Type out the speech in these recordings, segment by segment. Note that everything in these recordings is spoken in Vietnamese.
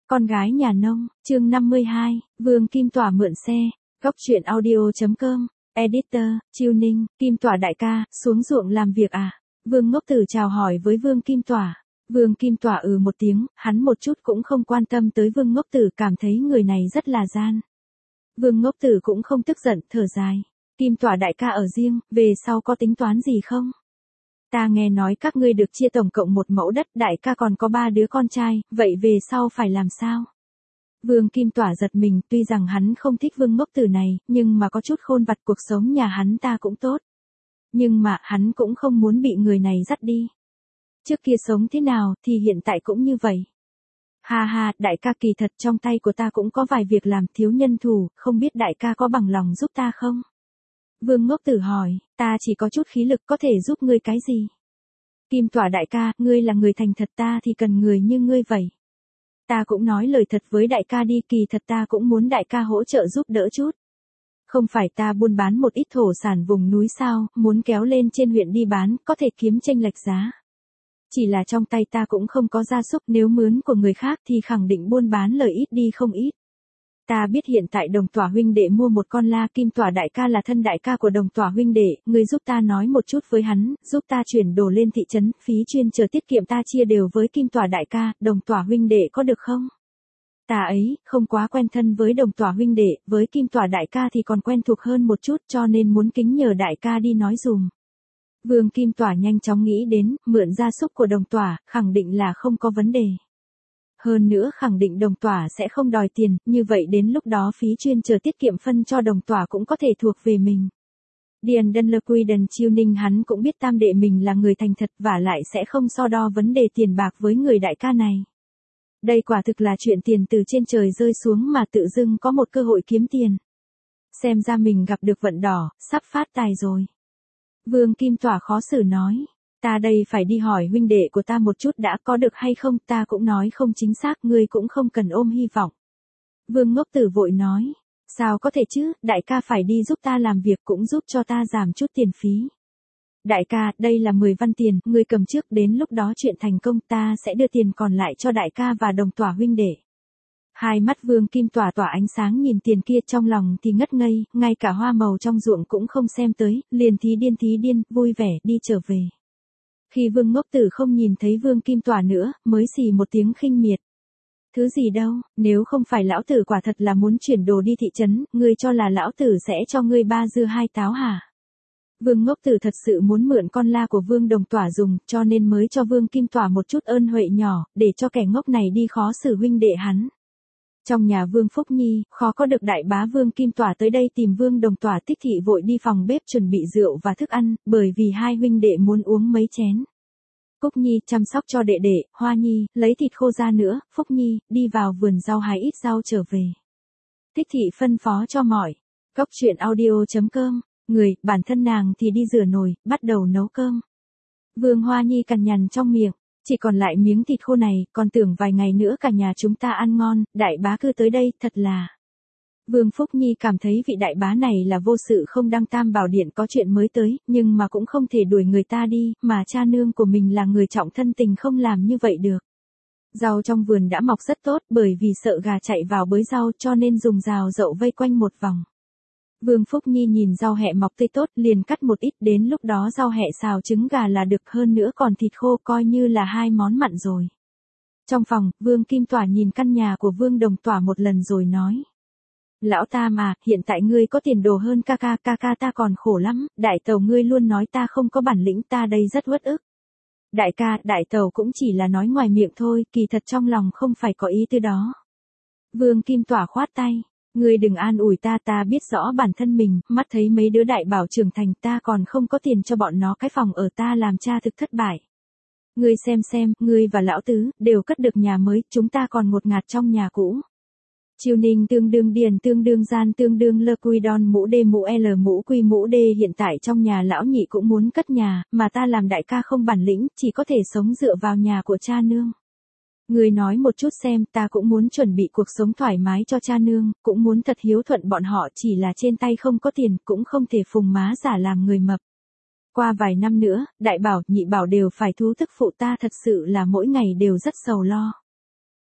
Con gái nhà nông, chương 52, Vương Kim Tỏa mượn xe, Góc truyện audio.com, Editor, Chiêu Ninh, Kim Tỏa đại ca, xuống ruộng làm việc à? Vương Ngốc Tử chào hỏi với Vương Kim Tỏa. Vương Kim Tỏa một tiếng, hắn một chút cũng không quan tâm tới Vương Ngốc Tử, cảm thấy người này rất là gian. Vương Ngốc Tử cũng không tức giận, thở dài. Kim Tỏa đại ca ở riêng, về sau có tính toán gì không? Ta nghe nói các ngươi được chia tổng cộng một mẫu đất, đại ca còn có 3 đứa con trai, vậy về sau phải làm sao? Vương Kim Tỏa giật mình, tuy rằng hắn không thích Vương Ngốc Tử này, nhưng mà có chút khôn vặt cuộc sống nhà hắn ta cũng tốt. Nhưng mà, hắn cũng không muốn bị người này dắt đi. Trước kia sống thế nào, thì hiện tại cũng như vậy. Ha ha, đại ca kỳ thật trong tay của ta cũng có vài việc làm, thiếu nhân thủ, không biết đại ca có bằng lòng giúp ta không? Vương Ngốc Tử hỏi, ta chỉ có chút khí lực có thể giúp ngươi cái gì? Kim Tỏa đại ca, ngươi là người thành thật, ta thì cần người như ngươi vậy. Ta cũng nói lời thật với đại ca đi, kỳ thật ta cũng muốn đại ca hỗ trợ giúp đỡ chút. Không phải ta buôn bán một ít thổ sản vùng núi sao, muốn kéo lên trên huyện đi bán, có thể kiếm chênh lệch giá. Chỉ là trong tay ta cũng không có gia súc, nếu mướn của người khác thì khẳng định buôn bán lời ít đi không ít. Ta biết hiện tại Đồng Tỏa huynh đệ mua một con la, Kim Tỏa đại ca là thân đại ca của Đồng Tỏa huynh đệ, ngươi giúp ta nói một chút với hắn, giúp ta chuyển đồ lên thị trấn, phí chuyên chờ tiết kiệm ta chia đều với Kim Tỏa đại ca, Đồng Tỏa huynh đệ có được không? Ta ấy, không quá quen thân với Đồng Tỏa huynh đệ, với Kim Tỏa đại ca thì còn quen thuộc hơn một chút, cho nên muốn kính nhờ đại ca đi nói dùm. Vương Kim Tỏa nhanh chóng nghĩ đến, mượn gia súc của Đồng Tỏa, khẳng định là không có vấn đề. Hơn nữa khẳng định Đồng Tỏa sẽ không đòi tiền, như vậy đến lúc đó phí chuyên chờ tiết kiệm phân cho Đồng Tỏa cũng có thể thuộc về mình. Điền Đân Lơ Quy Đần Chiêu Ninh hắn cũng biết tam đệ mình là người thành thật, và lại sẽ không so đo vấn đề tiền bạc với người đại ca này. Đây quả thực là chuyện tiền từ trên trời rơi xuống mà tự dưng có một cơ hội kiếm tiền. Xem ra mình gặp được vận đỏ, sắp phát tài rồi. Vương Kim Tỏa khó xử nói. Ta đây phải đi hỏi huynh đệ của ta một chút đã, có được hay không, ta cũng nói không chính xác, ngươi cũng không cần ôm hy vọng. Vương Ngốc Tử vội nói, sao có thể chứ, đại ca phải đi giúp ta làm việc cũng giúp cho ta giảm chút tiền phí. Đại ca, đây là 10 văn tiền, ngươi cầm trước, đến lúc đó chuyện thành công ta sẽ đưa tiền còn lại cho đại ca và Đồng Tỏa huynh đệ. Hai mắt Vương Kim Tỏa tỏa ánh sáng nhìn tiền kia, trong lòng thì ngất ngây, ngay cả hoa màu trong ruộng cũng không xem tới, liền thí điên, vui vẻ đi trở về. Khi Vương Ngốc Tử không nhìn thấy Vương Kim Tỏa nữa, mới xì một tiếng khinh miệt. Thứ gì đâu, nếu không phải lão tử quả thật là muốn chuyển đồ đi thị trấn, ngươi cho là lão tử sẽ cho ngươi 3 dưa 2 táo hả? Vương Ngốc Tử thật sự muốn mượn con la của Vương Đồng Tỏa dùng, cho nên mới cho Vương Kim Tỏa một chút ơn huệ nhỏ, để cho kẻ ngốc này đi khó xử huynh đệ hắn. Trong nhà Vương Phúc Nhi, khó có được đại bá Vương Kim Tỏa tới đây tìm Vương Đồng Tỏa, Tích Thị vội đi phòng bếp chuẩn bị rượu và thức ăn, bởi vì hai huynh đệ muốn uống mấy chén. Cúc Nhi chăm sóc cho đệ đệ, Hoa Nhi, lấy thịt khô ra nữa, Phúc Nhi, đi vào vườn rau hái ít rau trở về. Tích Thị phân phó cho mọi. Góc truyện audio.com, bản thân nàng thì đi rửa nồi, bắt đầu nấu cơm. Vương Hoa Nhi cằn nhằn trong miệng. Chỉ còn lại miếng thịt khô này, còn tưởng vài ngày nữa cả nhà chúng ta ăn ngon, đại bá cứ tới đây, thật là. Vương Phúc Nhi cảm thấy vị đại bá này là vô sự không đăng tam bảo điện có chuyện mới tới, nhưng mà cũng không thể đuổi người ta đi, mà cha nương của mình là người trọng thân tình không làm như vậy được. Rau trong vườn đã mọc rất tốt, bởi vì sợ gà chạy vào bới rau cho nên dùng rào dậu vây quanh một vòng. Vương Phúc Nhi nhìn rau hẹ mọc tươi tốt, liền cắt một ít, đến lúc đó rau hẹ xào trứng gà là được, hơn nữa còn thịt khô, coi như là 2 món mặn rồi. Trong phòng, Vương Kim Tỏa nhìn căn nhà của Vương Đồng Tỏa một lần rồi nói. Lão Tam à, hiện tại ngươi có tiền đồ hơn ca ta còn khổ lắm, đại tẩu ngươi luôn nói ta không có bản lĩnh, ta đây rất uất ức. Đại ca, đại tẩu cũng chỉ là nói ngoài miệng thôi, kỳ thật trong lòng không phải có ý tư đó. Vương Kim Tỏa khoát tay. Ngươi đừng an ủi ta, ta biết rõ bản thân mình, mắt thấy mấy đứa đại bảo trưởng thành, ta còn không có tiền cho bọn nó cái phòng ở, ta làm cha thực thất bại. Ngươi xem, ngươi và lão tứ, đều cất được nhà mới, chúng ta còn ngột ngạt trong nhà cũ. Chiêu Ninh tương đương Điền tương đương Gian tương đương Lơ Quy Đon mũ D mũ L mũ Quy mũ D, hiện tại trong nhà lão nhị cũng muốn cất nhà, mà ta làm đại ca không bản lĩnh, chỉ có thể sống dựa vào nhà của cha nương. Ngươi nói một chút xem, ta cũng muốn chuẩn bị cuộc sống thoải mái cho cha nương, cũng muốn thật hiếu thuận bọn họ, chỉ là trên tay không có tiền, cũng không thể phùng má giả làm người mập. Qua vài năm nữa, đại bảo, nhị bảo đều phải thú thức phụ ta, thật sự là mỗi ngày đều rất sầu lo.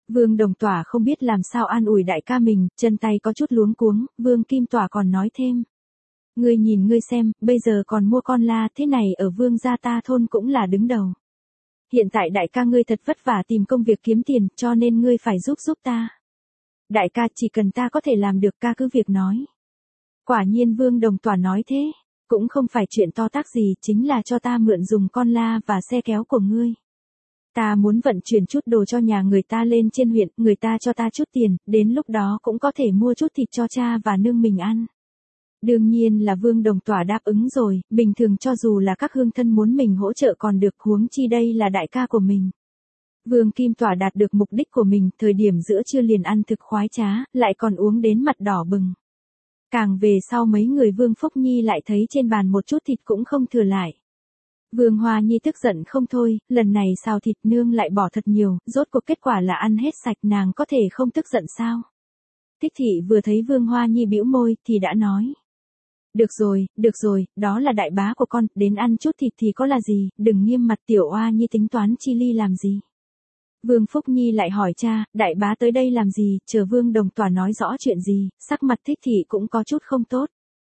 Vương Đồng Tỏa không biết làm sao an ủi đại ca mình, chân tay có chút luống cuống, Vương Kim Tỏa còn nói thêm. Ngươi nhìn ngươi xem, bây giờ còn mua con la thế này ở Vương gia ta thôn cũng là đứng đầu. Hiện tại đại ca ngươi thật vất vả tìm công việc kiếm tiền, cho nên ngươi phải giúp ta. Đại ca chỉ cần ta có thể làm được ca cứ việc nói. Quả nhiên Vương Đồng Tỏa nói thế, cũng không phải chuyện to tát gì, chính là cho ta mượn dùng con la và xe kéo của ngươi. Ta muốn vận chuyển chút đồ cho nhà người ta lên trên huyện, người ta cho ta chút tiền, đến lúc đó cũng có thể mua chút thịt cho cha và nương mình ăn. Đương nhiên là Vương Đồng Tỏa đáp ứng rồi, bình thường cho dù là các hương thân muốn mình hỗ trợ còn được, huống chi đây là đại ca của mình. Vương Kim Tỏa đạt được mục đích của mình, thời điểm giữa trưa liền ăn thực khoái trá, lại còn uống đến mặt đỏ bừng. Càng về sau mấy người Vương Phúc Nhi lại thấy trên bàn một chút thịt cũng không thừa lại. Vương Hoa Nhi tức giận không thôi, lần này xào thịt nương lại bỏ thật nhiều, rốt cuộc kết quả là ăn hết sạch, nàng có thể không tức giận sao? Thích thị vừa thấy Vương Hoa Nhi bĩu môi thì đã nói. Được rồi, đó là đại bá của con, đến ăn chút thịt thì có là gì, đừng nghiêm mặt tiểu Hoa Nhi tính toán chi ly làm gì. Vương Phúc Nhi lại hỏi cha, đại bá tới đây làm gì, chờ Vương Đồng Tỏa nói rõ chuyện gì, sắc mặt Thích thị cũng có chút không tốt.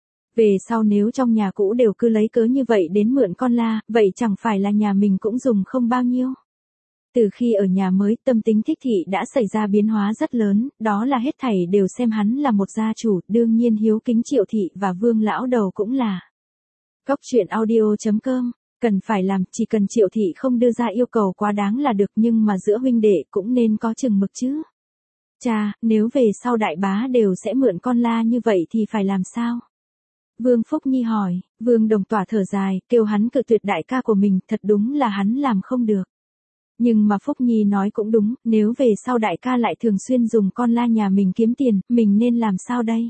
Về sau nếu trong nhà cũ đều cứ lấy cớ như vậy đến mượn con la, vậy chẳng phải là nhà mình cũng dùng không bao nhiêu. Từ khi ở nhà mới, tâm tính Thích thị đã xảy ra biến hóa rất lớn, đó là hết thảy đều xem hắn là một gia chủ, đương nhiên hiếu kính Triệu thị và Vương lão đầu cũng là. Góc truyện audio.com, cần phải làm, chỉ cần Triệu thị không đưa ra yêu cầu quá đáng là được, nhưng mà giữa huynh đệ cũng nên có chừng mực chứ. Cha, nếu về sau đại bá đều sẽ mượn con la như vậy thì phải làm sao? Vương Phúc Nhi hỏi, Vương Đồng Tỏa thở dài, kêu hắn cự tuyệt đại ca của mình, thật đúng là hắn làm không được. Nhưng mà Phúc Nhi nói cũng đúng, nếu về sau đại ca lại thường xuyên dùng con la nhà mình kiếm tiền, mình nên làm sao đây?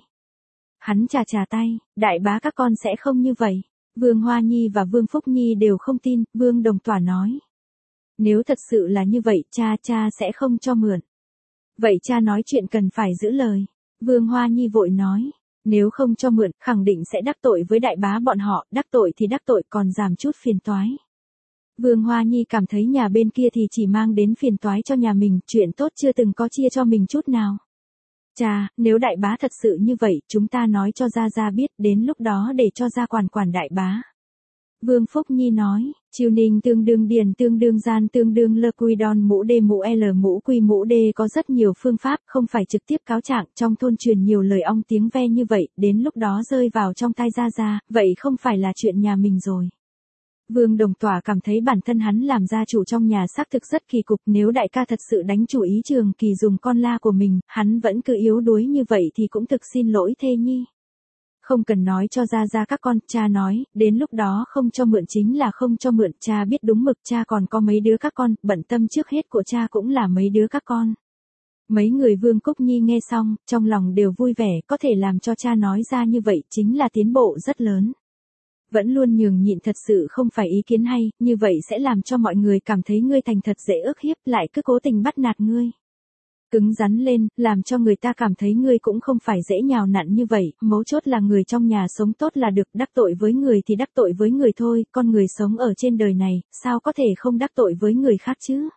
Hắn chà tay, đại bá các con sẽ không như vậy. Vương Hoa Nhi và Vương Phúc Nhi đều không tin, Vương Đồng Tỏa nói. Nếu thật sự là như vậy, cha sẽ không cho mượn. Vậy cha nói chuyện cần phải giữ lời. Vương Hoa Nhi vội nói. Nếu không cho mượn, khẳng định sẽ đắc tội với đại bá bọn họ, đắc tội thì đắc tội còn giảm chút phiền toái. Vương Hoa Nhi cảm thấy nhà bên kia thì chỉ mang đến phiền toái cho nhà mình, chuyện tốt chưa từng có chia cho mình chút nào. Cha, nếu đại bá thật sự như vậy, chúng ta nói cho Gia biết, đến lúc đó để cho Gia quản đại bá. Vương Phúc Nhi nói, chiêu ninh tương đương điền tương đương gian tương đương lơ quy đòn mũ đê mũ L mũ quy mũ đê có rất nhiều phương pháp, không phải trực tiếp cáo trạng, trong thôn truyền nhiều lời ong tiếng ve như vậy, đến lúc đó rơi vào trong tai Gia, vậy không phải là chuyện nhà mình rồi. Vương Đồng Tỏa cảm thấy bản thân hắn làm gia chủ trong nhà xác thực rất kỳ cục, nếu đại ca thật sự đánh chủ ý Trường Kỳ dùng con la của mình, hắn vẫn cứ yếu đuối như vậy thì cũng thực xin lỗi thê nhi. Không cần nói cho Gia các con, cha nói, đến lúc đó không cho mượn chính là không cho mượn, cha biết đúng mực, cha còn có mấy đứa các con, bận tâm trước hết của cha cũng là mấy đứa các con. Mấy người Vương Cúc Nhi nghe xong, trong lòng đều vui vẻ, có thể làm cho cha nói ra như vậy chính là tiến bộ rất lớn. Vẫn luôn nhường nhịn thật sự không phải ý kiến hay, như vậy sẽ làm cho mọi người cảm thấy ngươi thành thật dễ ức hiếp, lại cứ cố tình bắt nạt ngươi. Cứng rắn lên, làm cho người ta cảm thấy ngươi cũng không phải dễ nhào nặn như vậy, mấu chốt là người trong nhà sống tốt là được, đắc tội với người thì đắc tội với người thôi, con người sống ở trên đời này, sao có thể không đắc tội với người khác chứ?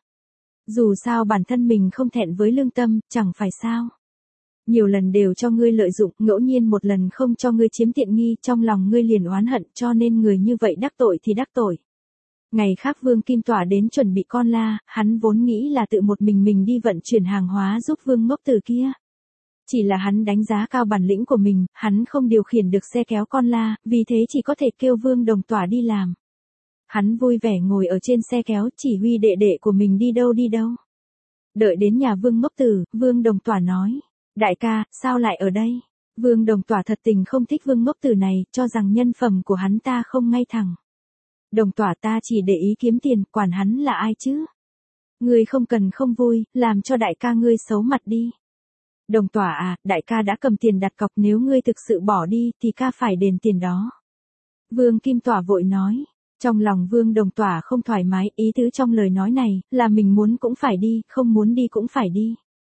Dù sao bản thân mình không thẹn với lương tâm, chẳng phải sao? Nhiều lần đều cho ngươi lợi dụng, ngẫu nhiên một lần không cho ngươi chiếm tiện nghi, trong lòng ngươi liền oán hận, cho nên người như vậy đắc tội thì đắc tội. Ngày khác Vương Kim Tỏa đến chuẩn bị con la, hắn vốn nghĩ là tự một mình đi vận chuyển hàng hóa giúp Vương Ngốc Tử kia. Chỉ là hắn đánh giá cao bản lĩnh của mình, hắn không điều khiển được xe kéo con la, vì thế chỉ có thể kêu Vương Đồng Tỏa đi làm. Hắn vui vẻ ngồi ở trên xe kéo, chỉ huy đệ đệ của mình đi đâu. Đợi đến nhà Vương Ngốc Tử, Vương Đồng Tỏa nói. Đại ca, sao lại ở đây? Vương Đồng Tỏa thật tình không thích Vương Ngốc Tử này, cho rằng nhân phẩm của hắn ta không ngay thẳng. Đồng Tỏa ta chỉ để ý kiếm tiền, quản hắn là ai chứ? Ngươi không cần không vui, làm cho đại ca ngươi xấu mặt đi. Đồng Tỏa à, đại ca đã cầm tiền đặt cọc, nếu ngươi thực sự bỏ đi thì ca phải đền tiền đó. Vương Kim Tỏa vội nói. Trong lòng Vương Đồng Tỏa không thoải mái, ý tứ trong lời nói này là mình muốn cũng phải đi, không muốn đi cũng phải đi.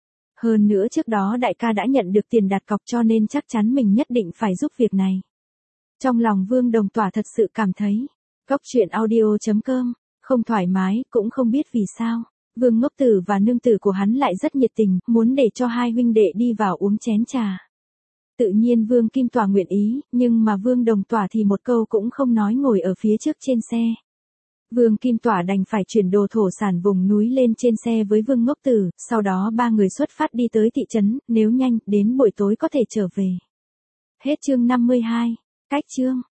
Hơn nữa trước đó đại ca đã nhận được tiền đặt cọc cho nên chắc chắn mình nhất định phải giúp việc này. Trong lòng Vương Đồng Tỏa thật sự cảm thấy, góc truyện audio.com, không thoải mái, cũng không biết vì sao. Vương Ngốc Tử và nương tử của hắn lại rất nhiệt tình, muốn để cho hai huynh đệ đi vào uống chén trà. Tự nhiên Vương Kim Tỏa nguyện ý, nhưng mà Vương Đồng Tỏa thì một câu cũng không nói ngồi ở phía trước trên xe. Vương Kim Tỏa đành phải chuyển đồ thổ sản vùng núi lên trên xe với Vương Ngốc Tử, sau đó ba người xuất phát đi tới thị trấn, nếu nhanh, đến buổi tối có thể trở về. Hết chương 52. Cách chương